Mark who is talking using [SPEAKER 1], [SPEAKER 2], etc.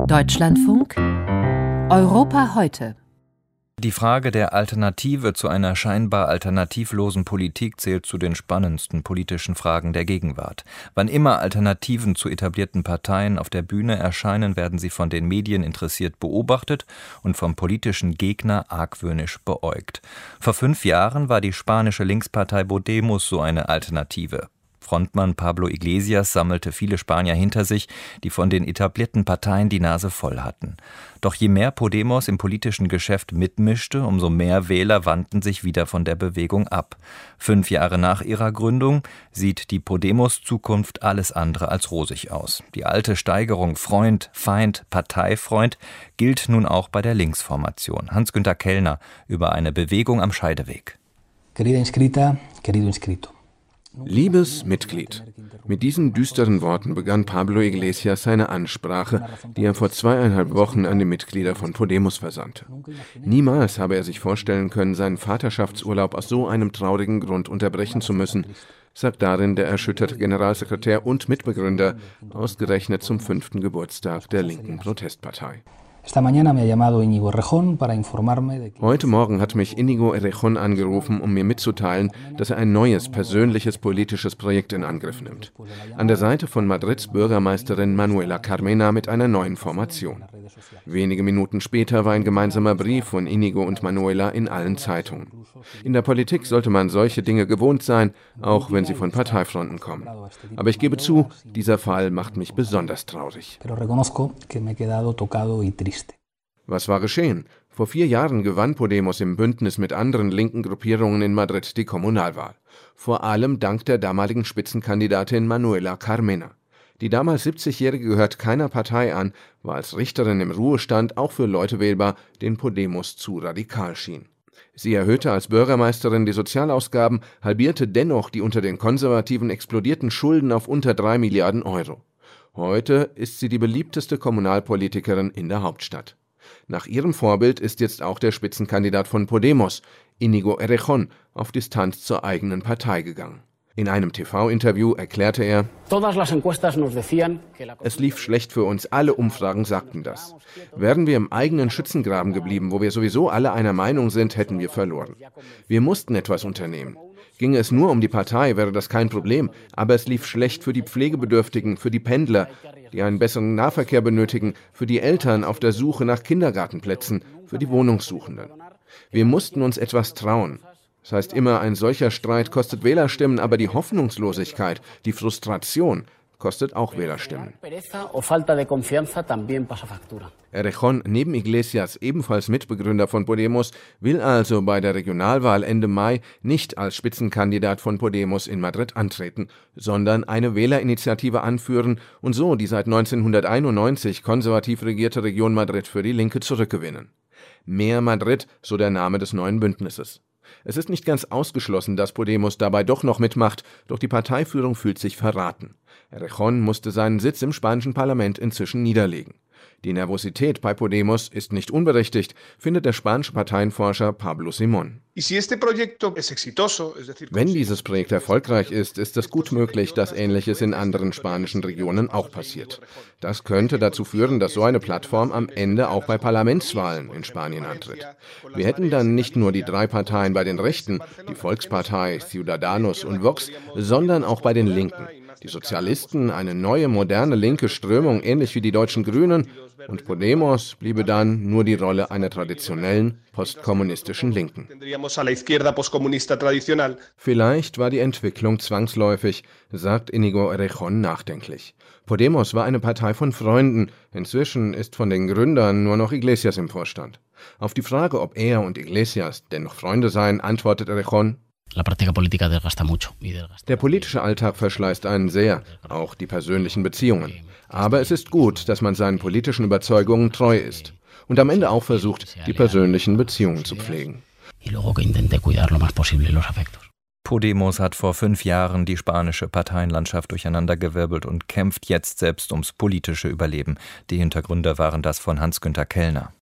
[SPEAKER 1] Deutschlandfunk Europa heute.
[SPEAKER 2] Die Frage der Alternative zu einer scheinbar alternativlosen Politik zählt zu den spannendsten politischen Fragen der Gegenwart. Wann immer Alternativen zu etablierten Parteien auf der Bühne erscheinen, werden sie von den Medien interessiert beobachtet und vom politischen Gegner argwöhnisch beäugt. Vor 5 Jahren war die spanische Linkspartei Podemos so eine Alternative. Frontmann Pablo Iglesias sammelte viele Spanier hinter sich, die von den etablierten Parteien die Nase voll hatten. Doch je mehr Podemos im politischen Geschäft mitmischte, umso mehr Wähler wandten sich wieder von der Bewegung ab. 5 Jahre nach ihrer Gründung sieht die Podemos-Zukunft alles andere als rosig aus. Die alte Steigerung Freund, Feind, Parteifreund gilt nun auch bei der Linksformation. Hans-Günther Kellner über eine Bewegung am Scheideweg.
[SPEAKER 3] Querida inscrita, querido inscrito.
[SPEAKER 4] Liebes Mitglied, mit diesen düsteren Worten begann Pablo Iglesias seine Ansprache, die er vor 2,5 Wochen an die Mitglieder von Podemos versandte. Niemals habe er sich vorstellen können, seinen Vaterschaftsurlaub aus so einem traurigen Grund unterbrechen zu müssen, sagt darin der erschütterte Generalsekretär und Mitbegründer, ausgerechnet zum 5. Geburtstag der linken Protestpartei. Heute Morgen hat mich Íñigo Errejón angerufen, um mir mitzuteilen, dass er ein neues, persönliches politisches Projekt in Angriff nimmt. An der Seite von Madrids Bürgermeisterin Manuela Carmena mit einer neuen Formation. Wenige Minuten später war ein gemeinsamer Brief von Íñigo und Manuela in allen Zeitungen. In der Politik sollte man solche Dinge gewohnt sein, auch wenn sie von Parteifronten kommen. Aber ich gebe zu, dieser Fall macht mich besonders traurig. Was war geschehen? Vor 4 Jahren gewann Podemos im Bündnis mit anderen linken Gruppierungen in Madrid die Kommunalwahl. Vor allem dank der damaligen Spitzenkandidatin Manuela Carmena. Die damals 70-Jährige gehört keiner Partei an, war als Richterin im Ruhestand auch für Leute wählbar, denen Podemos zu radikal schien. Sie erhöhte als Bürgermeisterin die Sozialausgaben, halbierte dennoch die unter den Konservativen explodierten Schulden auf unter 3 Milliarden Euro. Heute ist sie die beliebteste Kommunalpolitikerin in der Hauptstadt. Nach ihrem Vorbild ist jetzt auch der Spitzenkandidat von Podemos, Íñigo Errejón, auf Distanz zur eigenen Partei gegangen. In einem TV-Interview erklärte er: Es lief schlecht für uns, alle Umfragen sagten das. Wären wir im eigenen Schützengraben geblieben, wo wir sowieso alle einer Meinung sind, hätten wir verloren. Wir mussten etwas unternehmen. Ginge es nur um die Partei, wäre das kein Problem, aber es lief schlecht für die Pflegebedürftigen, für die Pendler, die einen besseren Nahverkehr benötigen, für die Eltern auf der Suche nach Kindergartenplätzen, für die Wohnungssuchenden. Wir mussten uns etwas trauen. Das heißt immer, ein solcher Streit kostet Wählerstimmen, aber die Hoffnungslosigkeit, die Frustration kostet auch Wählerstimmen. Errejón, neben Iglesias ebenfalls Mitbegründer von Podemos, will also bei der Regionalwahl Ende Mai nicht als Spitzenkandidat von Podemos in Madrid antreten, sondern eine Wählerinitiative anführen und so die seit 1991 konservativ regierte Region Madrid für die Linke zurückgewinnen. Mehr Madrid, so der Name des neuen Bündnisses. Es ist nicht ganz ausgeschlossen, dass Podemos dabei doch noch mitmacht, doch die Parteiführung fühlt sich verraten. Errejón musste seinen Sitz im spanischen Parlament inzwischen niederlegen. Die Nervosität bei Podemos ist nicht unberechtigt, findet der spanische Parteienforscher Pablo Simón. Wenn dieses Projekt erfolgreich ist, ist es gut möglich, dass Ähnliches in anderen spanischen Regionen auch passiert. Das könnte dazu führen, dass so eine Plattform am Ende auch bei Parlamentswahlen in Spanien antritt. Wir hätten dann nicht nur die 3 Parteien bei den Rechten, die Volkspartei, Ciudadanos und Vox, sondern auch bei den Linken. Die Sozialisten, eine neue, moderne linke Strömung, ähnlich wie die deutschen Grünen, und Podemos bliebe dann nur die Rolle einer traditionellen, postkommunistischen Linken. Vielleicht war die Entwicklung zwangsläufig, sagt Íñigo Errejón nachdenklich. Podemos war eine Partei von Freunden, inzwischen ist von den Gründern nur noch Iglesias im Vorstand. Auf die Frage, ob er und Iglesias denn noch Freunde seien, antwortet Errejón: Der politische Alltag verschleißt einen sehr, auch die persönlichen Beziehungen. Aber es ist gut, dass man seinen politischen Überzeugungen treu ist und am Ende auch versucht, die persönlichen Beziehungen zu pflegen.
[SPEAKER 2] Podemos hat vor 5 Jahren die spanische Parteienlandschaft durcheinandergewirbelt und kämpft jetzt selbst ums politische Überleben. Die Hintergründe waren das von Hans-Günther Kellner.